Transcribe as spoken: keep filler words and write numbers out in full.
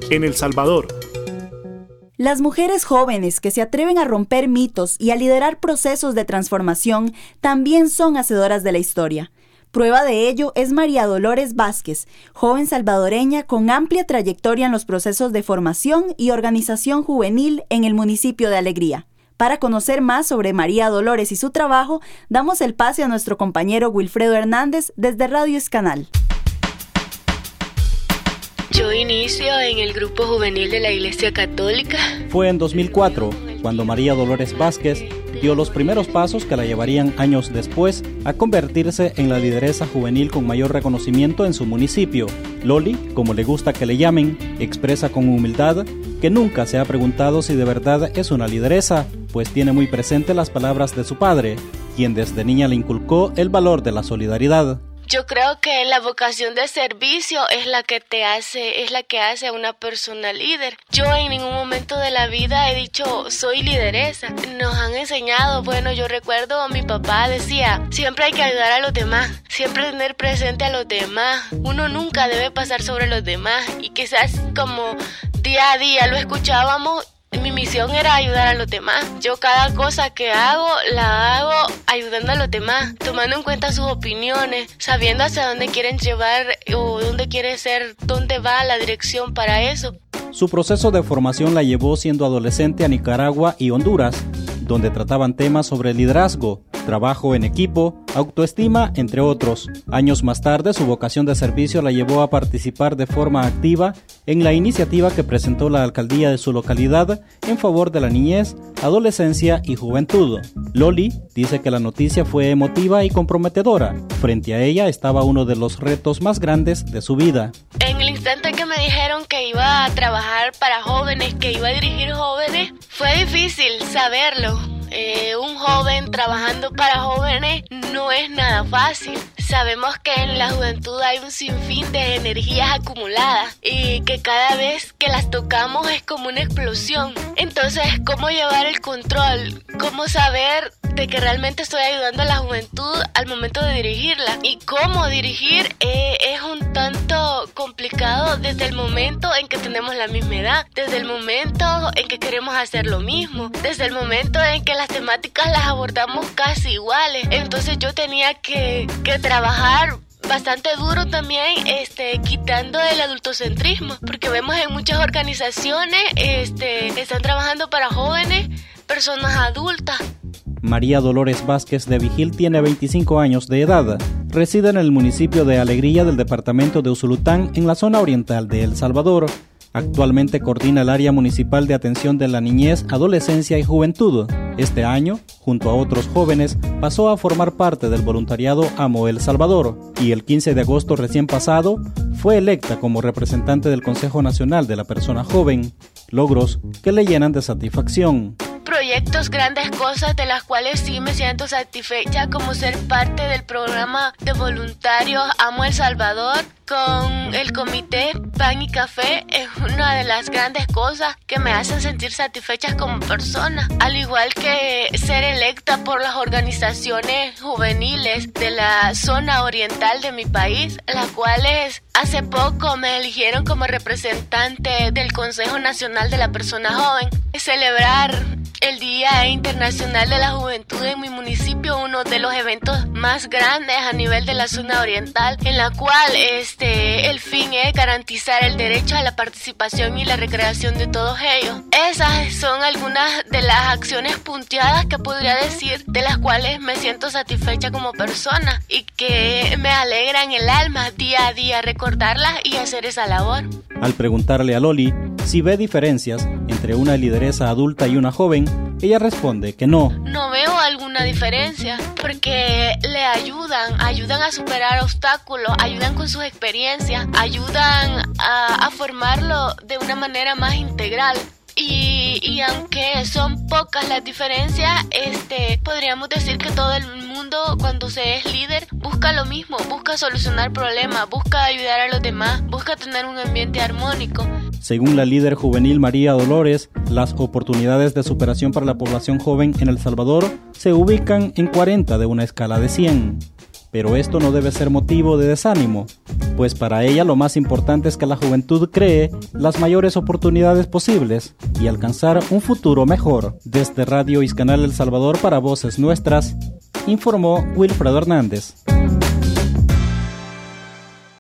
en El Salvador. Las mujeres jóvenes que se atreven a romper mitos y a liderar procesos de transformación también son hacedoras de la historia. Prueba de ello es María Dolores Vázquez, joven salvadoreña con amplia trayectoria en los procesos de formación y organización juvenil en el municipio de Alegría. Para conocer más sobre María Dolores y su trabajo, damos el pase a nuestro compañero Wilfredo Hernández desde Radio Escanal. Yo inicio en el grupo juvenil de la Iglesia Católica. Fue en dos mil cuatro, cuando María Dolores Vázquez dio los primeros pasos que la llevarían años después a convertirse en la lideresa juvenil con mayor reconocimiento en su municipio. Loli, como le gusta que le llamen, expresa con humildad que nunca se ha preguntado si de verdad es una lideresa, pues tiene muy presente las palabras de su padre, quien desde niña le inculcó el valor de la solidaridad. Yo creo que la vocación de servicio es la que te hace, es la que hace a una persona líder. Yo en ningún momento de la vida he dicho soy lideresa. Nos han enseñado, bueno, yo recuerdo a mi papá decía, siempre hay que ayudar a los demás, siempre tener presente a los demás. Uno nunca debe pasar sobre los demás y quizás como día a día lo escuchábamos. Mi misión era ayudar a los demás. Yo cada cosa que hago, la hago ayudando a los demás, tomando en cuenta sus opiniones, sabiendo hacia dónde quieren llevar o dónde quiere ser, dónde va la dirección para eso. Su proceso de formación la llevó siendo adolescente a Nicaragua y Honduras, donde trataban temas sobre liderazgo, trabajo en equipo, autoestima, entre otros. Años más tarde, su vocación de servicio la llevó a participar de forma activa en la iniciativa que presentó la alcaldía de su localidad en favor de la niñez, adolescencia y juventud. Loli dice que la noticia fue emotiva y comprometedora. Frente a ella estaba uno de los retos más grandes de su vida. En el instante que me dijeron que iba a trabajar para jóvenes, que iba a dirigir jóvenes, fue difícil saberlo. Eh, un joven trabajando para jóvenes no es nada fácil. Sabemos que en la juventud hay un sinfín de energías acumuladas y que cada vez que las tocamos es como una explosión. Entonces, ¿cómo llevar el control? ¿Cómo saber de que realmente estoy ayudando a la juventud al momento de dirigirla? Y cómo dirigir eh, es un tanto complicado desde el momento en que tenemos la misma edad, desde el momento en que queremos hacer lo mismo, desde el momento en que las temáticas las abordamos casi iguales. Entonces yo tenía que, que trabajar bastante duro también, este, quitando el adultocentrismo, porque vemos en muchas organizaciones este, que están trabajando para jóvenes, personas adultas. María Dolores Vázquez de Vigil tiene veinticinco años de edad. Reside en el municipio de Alegría del departamento de Usulután, en la zona oriental de El Salvador. Actualmente coordina el área municipal de atención de la niñez, adolescencia y juventud. Este año, junto a otros jóvenes, pasó a formar parte del voluntariado Amo El Salvador y el quince de agosto recién pasado fue electa como representante del Consejo Nacional de la Persona Joven, logros que le llenan de satisfacción. Proyectos, grandes cosas de las cuales sí me siento satisfecha, como ser parte del programa de voluntarios Amo El Salvador con el comité Pan y Café. Es una de las grandes cosas que me hacen sentir satisfechas como persona, al igual que ser electa por las organizaciones juveniles de la zona oriental de mi país, las cuales hace poco me eligieron como representante del Consejo Nacional de la Persona Joven. Celebrar el Día Internacional de la Juventud en mi municipio, uno de los eventos más grandes a nivel de la zona oriental, en la cual este, el fin es garantizar el derecho a la participación y la recreación de todos ellos. Esas son algunas de las acciones punteadas que podría decir de las cuales me siento satisfecha como persona y que me alegran el alma día a día recordarlas y hacer esa labor. Al preguntarle a Loli si ve diferencias entre una lideresa adulta y una joven, ella responde que no. No veo alguna diferencia porque le ayudan, ayudan a superar obstáculos, ayudan con sus experiencias, ayudan a, a formarlo de una manera más integral. Y, y aunque son pocas las diferencias, este, podríamos decir que todo el mundo cuando se es líder busca lo mismo, busca solucionar problemas, busca ayudar a los demás, busca tener un ambiente armónico. Según la líder juvenil María Dolores, las oportunidades de superación para la población joven en El Salvador se ubican en cuarenta de una escala de cien. Pero esto no debe ser motivo de desánimo, pues para ella lo más importante es que la juventud cree las mayores oportunidades posibles y alcanzar un futuro mejor. Desde Radio Iscanal El Salvador para Voces Nuestras, informó Wilfredo Hernández.